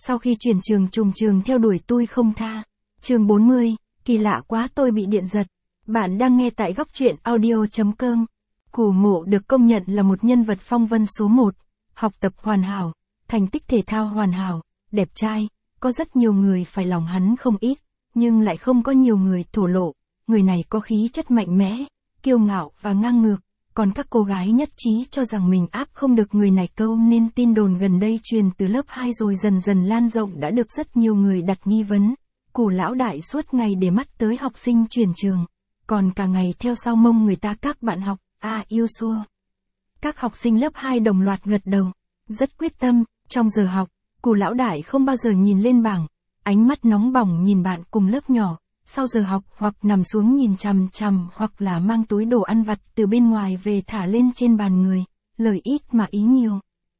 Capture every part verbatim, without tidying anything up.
Sau khi chuyển trường trùng trường theo đuổi tôi không tha. Chương bốn mươi, kỳ lạ quá tôi bị điện giật. Bạn đang nghe tại góc truyện audio chấm com. Cù Mộ được công nhận là một nhân vật phong vân số một, học tập hoàn hảo, thành tích thể thao hoàn hảo, đẹp trai, có rất nhiều người phải lòng hắn không ít, nhưng lại không có nhiều người thổ lộ. Người này có khí chất mạnh mẽ, kiêu ngạo và ngang ngược, còn các cô gái nhất trí cho rằng mình áp không được người này câu nên tin đồn gần đây truyền từ lớp hai rồi dần dần lan rộng đã được rất nhiều người đặt nghi vấn. Cù lão đại suốt ngày để mắt tới học sinh chuyển trường, còn cả ngày theo sau mông người ta các bạn học, à yêu xua. Các học sinh lớp hai đồng loạt gật đầu, rất quyết tâm, trong giờ học, Cù lão đại không bao giờ nhìn lên bảng, ánh mắt nóng bỏng nhìn bạn cùng lớp nhỏ, sau giờ học hoặc nằm xuống nhìn chằm chằm hoặc là mang túi đồ ăn vặt từ bên ngoài về thả lên trên bàn người, lời ít mà ý nhiều.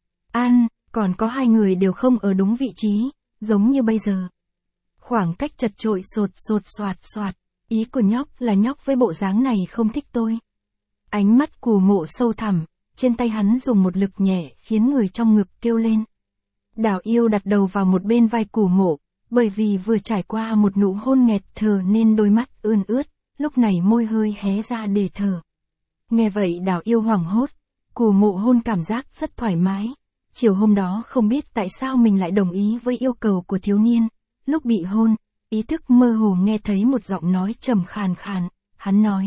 An, còn có hai người đều không ở đúng vị trí, giống như bây giờ. Khoảng cách chật chội sột sột soạt soạt, ý của nhóc là nhóc với bộ dáng này không thích tôi. Ánh mắt Cù Mộ sâu thẳm, trên tay hắn dùng một lực nhẹ khiến người trong ngực kêu lên. Đào Yêu đặt đầu vào một bên vai Cù Mộ, bởi vì vừa trải qua một nụ hôn nghẹt thở nên đôi mắt ươn ướt, lúc này môi hơi hé ra để thở. Nghe vậy Đào Yêu hoảng hốt, Cù Mộ hôn cảm giác rất thoải mái. Chiều hôm đó không biết tại sao mình lại đồng ý với yêu cầu của thiếu niên. Lúc bị hôn, ý thức mơ hồ nghe thấy một giọng nói trầm khàn khàn, hắn nói.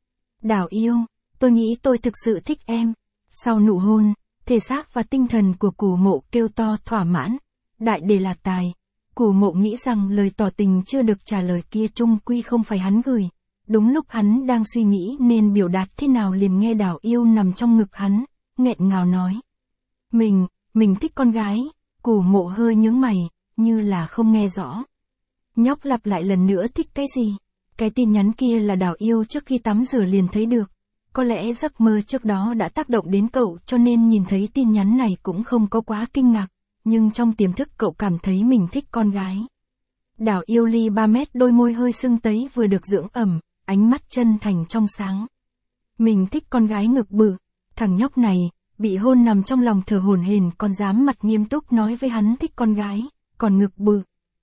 Đào Yêu, tôi nghĩ tôi thực sự thích em. Sau nụ hôn, thể xác và tinh thần của Cù Mộ kêu to thỏa mãn. Đại đề là tài. Cù Mộ nghĩ rằng lời tỏ tình chưa được trả lời kia chung quy không phải hắn gửi. Đúng lúc hắn đang suy nghĩ nên biểu đạt thế nào liền nghe Đào Yêu nằm trong ngực hắn, nghẹn ngào nói. Mình, mình thích con gái. Cù Mộ hơi nhướng mày, như là không nghe rõ. Nhóc lặp lại lần nữa thích cái gì? Cái tin nhắn kia là Đào Yêu trước khi tắm rửa liền thấy được. Có lẽ giấc mơ trước đó đã tác động đến cậu cho nên nhìn thấy tin nhắn này cũng không có quá kinh ngạc. Nhưng trong tiềm thức cậu cảm thấy mình thích con gái. Đào Yêu ly ba mét đôi môi hơi sưng tấy vừa được dưỡng ẩm, ánh mắt chân thành trong sáng. Mình thích con gái ngực bự. Thằng nhóc này, bị hôn nằm trong lòng thở hổn hển còn dám mặt nghiêm túc nói với hắn thích con gái, còn ngực bự.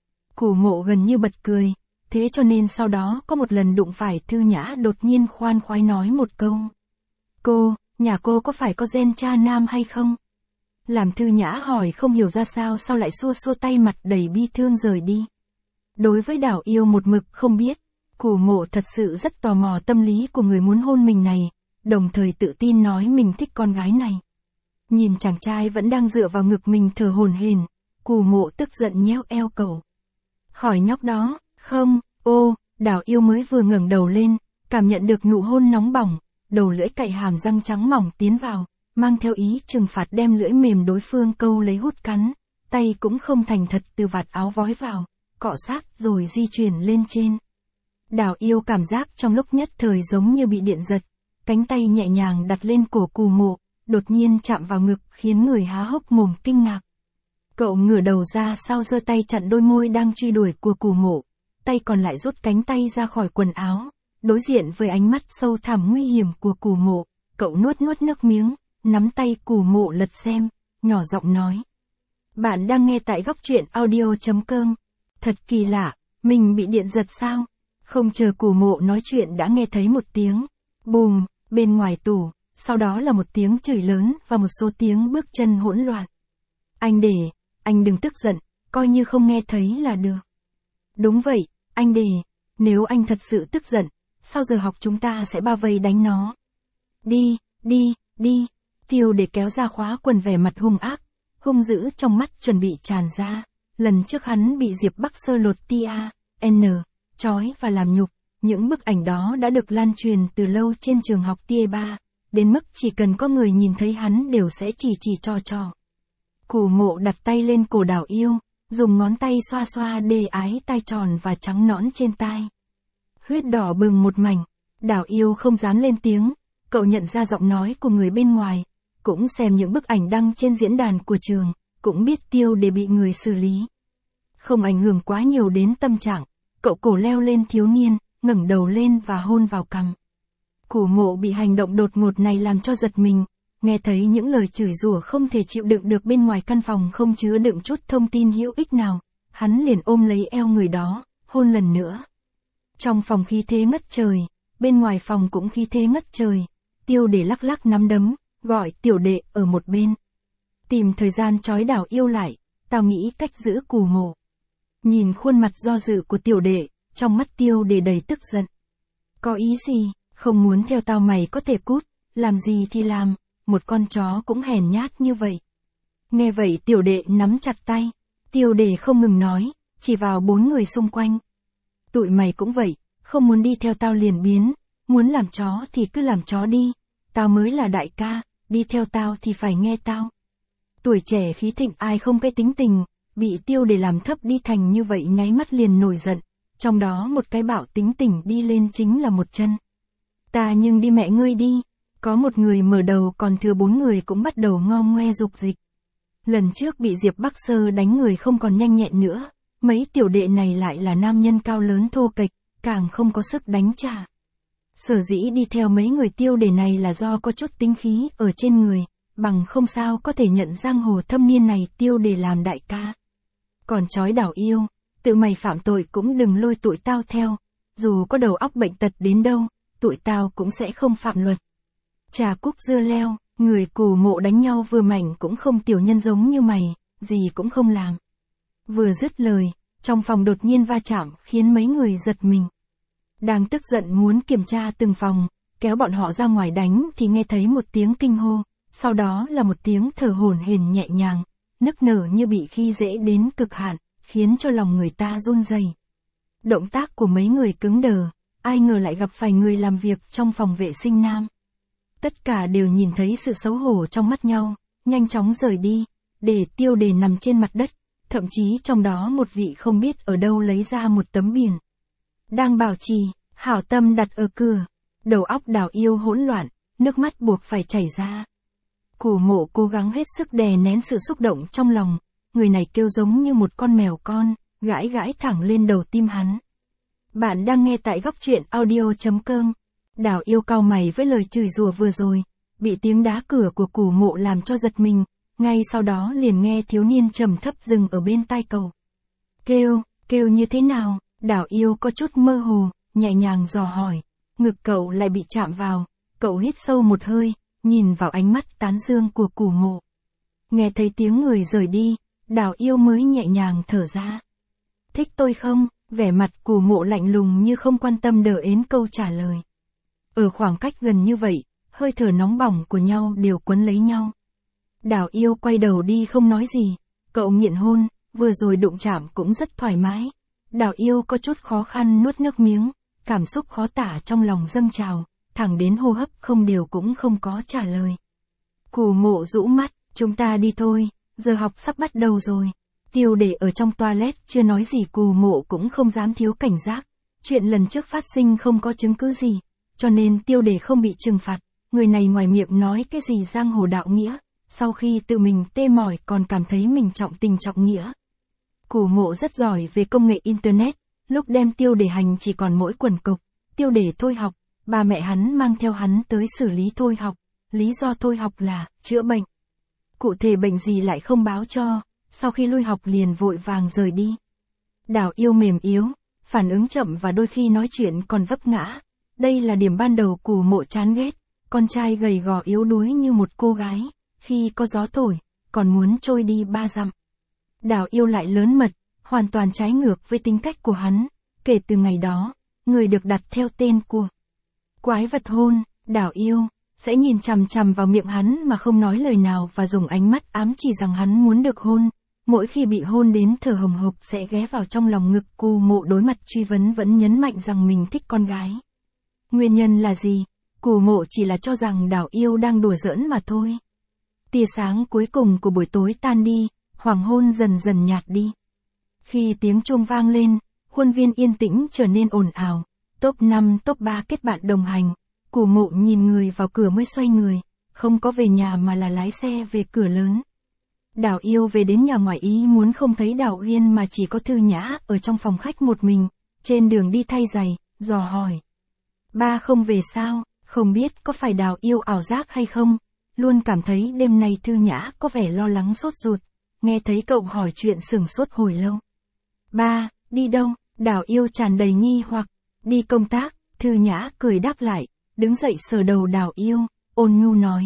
Cù Mộ gần như bật cười, thế cho nên sau đó có một lần đụng phải Thư Nhã đột nhiên khoan khoái nói một câu. Cô, nhà cô có phải có gen cha nam hay không? Làm Thư Nhã hỏi không hiểu ra sao sau lại xua xua tay mặt đầy bi thương rời đi. Đối với Đào Yêu một mực không biết, Cù Mộ thật sự rất tò mò tâm lý của người muốn hôn mình này, đồng thời tự tin nói mình thích con gái này. Nhìn chàng trai vẫn đang dựa vào ngực mình thở hổn hển, Cù Mộ tức giận nhéo eo cậu. Hỏi nhóc đó, không, ô, Đào Yêu mới vừa ngẩng đầu lên, cảm nhận được nụ hôn nóng bỏng, đầu lưỡi cạy hàm răng trắng mỏng tiến vào, mang theo ý trừng phạt đem lưỡi mềm đối phương câu lấy hút cắn, tay cũng không thành thật từ vạt áo vói vào, cọ sát rồi di chuyển lên trên. Đào Yêu cảm giác trong lúc nhất thời giống như bị điện giật, cánh tay nhẹ nhàng đặt lên cổ Cù Mộ, đột nhiên chạm vào ngực khiến người há hốc mồm kinh ngạc. Cậu ngửa đầu ra sau giơ tay chặn đôi môi đang truy đuổi của Cù Mộ, tay còn lại rút cánh tay ra khỏi quần áo, đối diện với ánh mắt sâu thẳm nguy hiểm của Cù Mộ, cậu nuốt nuốt nước miếng, nắm tay Cù Mộ lật xem, nhỏ giọng nói. Bạn đang nghe tại góc truyện audio chấm com. Thật kỳ lạ, mình bị điện giật sao? Không chờ Cù Mộ nói chuyện đã nghe thấy một tiếng bùm bên ngoài tủ, sau đó là một tiếng chửi lớn và một số tiếng bước chân hỗn loạn. Anh để, anh đừng tức giận, coi như không nghe thấy là được. Đúng vậy, anh để, nếu anh thật sự tức giận, sau giờ học chúng ta sẽ bao vây đánh nó. Đi, đi, đi, Tiêu để kéo ra khóa quần vẻ mặt hung ác, hung dữ trong mắt chuẩn bị tràn ra. Lần trước hắn bị Diệp Bắc Sơ lột tia, N, chói và làm nhục, những bức ảnh đó đã được lan truyền từ lâu trên trường học tia ba, đến mức chỉ cần có người nhìn thấy hắn đều sẽ chỉ chỉ trò trò. Cù Mộ đặt tay lên cổ Đào Yêu, dùng ngón tay xoa xoa đê ái tai tròn và trắng nõn trên tai. Huyết đỏ bừng một mảnh, Đào Yêu không dám lên tiếng, cậu nhận ra giọng nói của người bên ngoài, cũng xem những bức ảnh đăng trên diễn đàn của trường, cũng biết Tiêu để bị người xử lý. Không ảnh hưởng quá nhiều đến tâm trạng, cậu cổ leo lên thiếu niên, ngẩng đầu lên và hôn vào cằm. Cù Mộ bị hành động đột ngột này làm cho giật mình, nghe thấy những lời chửi rủa không thể chịu đựng được bên ngoài căn phòng không chứa đựng chút thông tin hữu ích nào, hắn liền ôm lấy eo người đó, hôn lần nữa. Trong phòng khí thế ngất trời, bên ngoài phòng cũng khí thế ngất trời, Tiêu Đề lắc lắc nắm đấm, gọi Tiểu Đệ ở một bên. Tìm thời gian trói Đào Yêu lại, tao nghĩ cách giữ Cù Mộ. Nhìn khuôn mặt do dự của Tiểu Đệ, trong mắt Tiêu Đề đầy tức giận. Có ý gì, không muốn theo tao mày có thể cút, làm gì thì làm, một con chó cũng hèn nhát như vậy. Nghe vậy Tiểu Đệ nắm chặt tay, Tiêu Đề không ngừng nói, chỉ vào bốn người xung quanh. Tụi mày cũng vậy, không muốn đi theo tao liền biến, muốn làm chó thì cứ làm chó đi, tao mới là đại ca, đi theo tao thì phải nghe tao. Tuổi trẻ khí thịnh ai không cái tính tình, bị Tiêu Đề làm thấp đi thành như vậy nháy mắt liền nổi giận, trong đó một cái bạo tính tình đi lên chính là một chân. Ta nhưng đi mẹ ngươi đi, có một người mở đầu còn thừa bốn người cũng bắt đầu ngo ngoe dục dịch. Lần trước bị Diệp Bắc Sơ đánh người không còn nhanh nhẹn nữa, mấy tiểu đệ này lại là nam nhân cao lớn thô kệch, càng không có sức đánh trả. Sở dĩ đi theo mấy người Tiêu Đề này là do có chút tính khí ở trên người, bằng không sao có thể nhận giang hồ thâm niên này Tiêu Đề làm đại ca. Còn chói Đào Yêu, tự mày phạm tội cũng đừng lôi tụi tao theo, dù có đầu óc bệnh tật đến đâu, tụi tao cũng sẽ không phạm luật. Trà cúc dưa leo, người Cù Mộ đánh nhau vừa mảnh cũng không tiểu nhân giống như mày, gì cũng không làm. Vừa dứt lời, trong phòng đột nhiên va chạm khiến mấy người giật mình. Đang tức giận muốn kiểm tra từng phòng, kéo bọn họ ra ngoài đánh thì nghe thấy một tiếng kinh hô, sau đó là một tiếng thở hổn hển nhẹ nhàng, nức nở như bị khi dễ đến cực hạn, khiến cho lòng người ta run rẩy. Động tác của mấy người cứng đờ, ai ngờ lại gặp phải người làm việc trong phòng vệ sinh nam. Tất cả đều nhìn thấy sự xấu hổ trong mắt nhau, nhanh chóng rời đi, để Tiêu Đề nằm trên mặt đất, thậm chí trong đó một vị không biết ở đâu lấy ra một tấm biển. Đang bảo trì, hảo tâm đặt ở cửa, đầu óc Đào Yêu hỗn loạn, nước mắt buộc phải chảy ra. Cù Mộ cố gắng hết sức đè nén sự xúc động trong lòng, người này kêu giống như một con mèo con, gãi gãi thẳng lên đầu tim hắn. Bạn đang nghe tại góc truyện audio chấm com. Đào Yêu cau mày với lời chửi rủa vừa rồi, bị tiếng đá cửa của Cù Mộ làm cho giật mình, ngay sau đó liền nghe thiếu niên trầm thấp dừng ở bên tai cậu. Kêu, kêu như thế nào? Đào Yêu có chút mơ hồ, nhẹ nhàng dò hỏi, ngực cậu lại bị chạm vào, cậu hít sâu một hơi, nhìn vào ánh mắt tán dương của Cù Mộ. Nghe thấy tiếng người rời đi, Đào Yêu mới nhẹ nhàng thở ra. Thích tôi không? Vẻ mặt Cù Mộ lạnh lùng như không quan tâm đờ ến câu trả lời. Ở khoảng cách gần như vậy, hơi thở nóng bỏng của nhau đều quấn lấy nhau. Đào Yêu quay đầu đi không nói gì, cậu nghiện hôn, vừa rồi đụng chạm cũng rất thoải mái. Đào Yêu có chút khó khăn nuốt nước miếng, cảm xúc khó tả trong lòng dâng trào, thẳng đến hô hấp không đều cũng không có trả lời. Cù Mộ rũ mắt, chúng ta đi thôi, giờ học sắp bắt đầu rồi. Tiêu Đề ở trong toilet chưa nói gì Cù Mộ cũng không dám thiếu cảnh giác. Chuyện lần trước phát sinh không có chứng cứ gì, cho nên Tiêu Đề không bị trừng phạt. Người này ngoài miệng nói cái gì giang hồ đạo nghĩa, sau khi tự mình tê mỏi còn cảm thấy mình trọng tình trọng nghĩa. Cù Mộ rất giỏi về công nghệ Internet, lúc đem Tiêu Đề hành chỉ còn mỗi quần cục, Tiêu Đề thôi học, ba mẹ hắn mang theo hắn tới xử lý thôi học, lý do thôi học là chữa bệnh. Cụ thể bệnh gì lại không báo cho, sau khi lui học liền vội vàng rời đi. Đào Yêu mềm yếu, phản ứng chậm và đôi khi nói chuyện còn vấp ngã, đây là điểm ban đầu Cù Mộ chán ghét, con trai gầy gò yếu đuối như một cô gái, khi có gió thổi, còn muốn trôi đi ba dặm. Đào Yêu lại lớn mật, hoàn toàn trái ngược với tính cách của hắn, kể từ ngày đó, người được đặt theo tên của quái vật hôn, Đào Yêu sẽ nhìn chằm chằm vào miệng hắn mà không nói lời nào và dùng ánh mắt ám chỉ rằng hắn muốn được hôn. Mỗi khi bị hôn đến thở hồng hộc sẽ ghé vào trong lòng ngực. Cù Mộ đối mặt truy vấn vẫn nhấn mạnh rằng mình thích con gái. Nguyên nhân là gì? Cù Mộ chỉ là cho rằng Đào Yêu đang đùa giỡn mà thôi. Tia sáng cuối cùng của buổi tối tan đi, hoàng hôn dần dần nhạt đi. Khi tiếng chuông vang lên, khuôn viên yên tĩnh trở nên ồn ào. Top năm top ba kết bạn đồng hành. Cù Mộ nhìn người vào cửa mới xoay người, không có về nhà mà là lái xe về cửa lớn. Đào Yêu về đến nhà ngoài ý muốn không thấy Đào Uyên mà chỉ có Thư Nhã ở trong phòng khách một mình, trên đường đi thay giày, dò hỏi. Ba không về sao, không biết có phải Đào Yêu ảo giác hay không? luôn cảm thấy đêm nay Thư Nhã có vẻ lo lắng sốt ruột, nghe thấy cậu hỏi chuyện sửng sốt hồi lâu. Ba, đi đâu? Đào Yêu tràn đầy nghi hoặc. Đi công tác, Thư Nhã cười đáp lại, đứng dậy sờ đầu Đào Yêu, ôn nhu nói.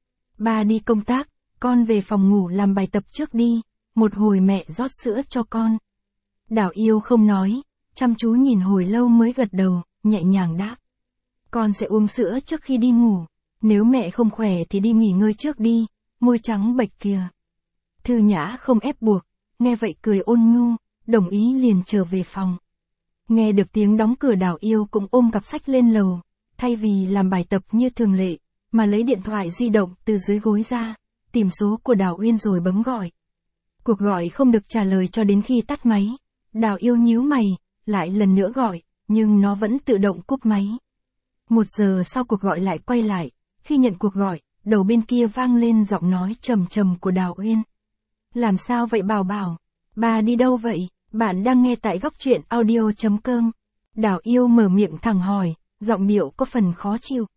Ba đi công tác, con về phòng ngủ làm bài tập trước đi, một hồi mẹ rót sữa cho con. Đào Yêu không nói, chăm chú nhìn hồi lâu mới gật đầu, nhẹ nhàng đáp. Con sẽ uống sữa trước khi đi ngủ, nếu mẹ không khỏe thì đi nghỉ ngơi trước đi, môi trắng bệch kìa. Thư Nhã không ép buộc, nghe vậy cười ôn nhu, đồng ý liền trở về phòng. Nghe được tiếng đóng cửa Đào Yêu cũng ôm cặp sách lên lầu, thay vì làm bài tập như thường lệ, mà lấy điện thoại di động từ dưới gối ra, tìm số của Đào Uyên rồi bấm gọi. Cuộc gọi không được trả lời cho đến khi tắt máy. Đào Yêu nhíu mày, lại lần nữa gọi, nhưng nó vẫn tự động cúp máy. Một giờ sau cuộc gọi lại quay lại, khi nhận cuộc gọi, đầu bên kia vang lên giọng nói trầm trầm của Đào Uyên. Làm sao vậy Bảo Bảo? Bà đi đâu vậy? Bạn đang nghe tại góc truyện audio chấm com. Đào Yêu mở miệng thẳng hỏi, giọng điệu có phần khó chịu.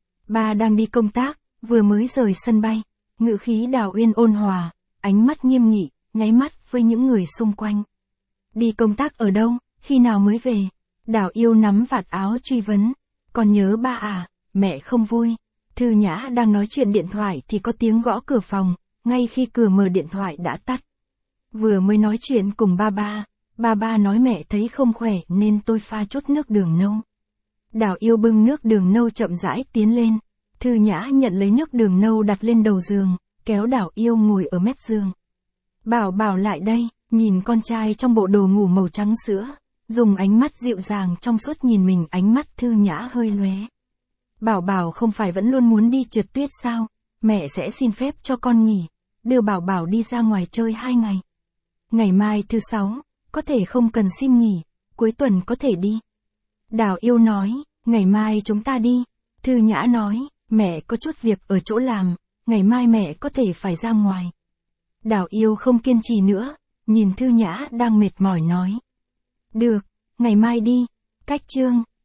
Bà đang đi công tác, vừa mới rời sân bay. Ngữ khí Đào Uyên ôn hòa, ánh mắt nghiêm nghị, nháy mắt với những người xung quanh. Đi công tác ở đâu, khi nào mới về? Đào Yêu nắm vạt áo truy vấn. Còn nhớ ba à, mẹ không vui. Thư Nhã đang nói chuyện điện thoại thì có tiếng gõ cửa phòng, ngay khi cửa mở điện thoại đã tắt. Vừa mới nói chuyện cùng ba ba, ba ba nói mẹ thấy không khỏe nên tôi pha chút nước đường nâu. Đào Yêu bưng nước đường nâu chậm rãi tiến lên. Thư Nhã nhận lấy nước đường nâu đặt lên đầu giường, kéo Đào Yêu ngồi ở mép giường. Bảo Bảo lại đây, nhìn con trai trong bộ đồ ngủ màu trắng sữa, dùng ánh mắt dịu dàng trong suốt nhìn mình, ánh mắt Thư Nhã hơi lóe. Bảo Bảo không phải vẫn luôn muốn đi trượt tuyết sao, mẹ sẽ xin phép cho con nghỉ, đưa Bảo Bảo đi ra ngoài chơi hai ngày. Ngày mai thứ sáu, có thể không cần xin nghỉ, cuối tuần có thể đi. Đào Yêu nói, ngày mai chúng ta đi. Thư Nhã nói, mẹ có chút việc ở chỗ làm, ngày mai mẹ có thể phải ra ngoài. Đào Yêu không kiên trì nữa, nhìn Thư Nhã đang mệt mỏi nói. Được, ngày mai đi. Cách chương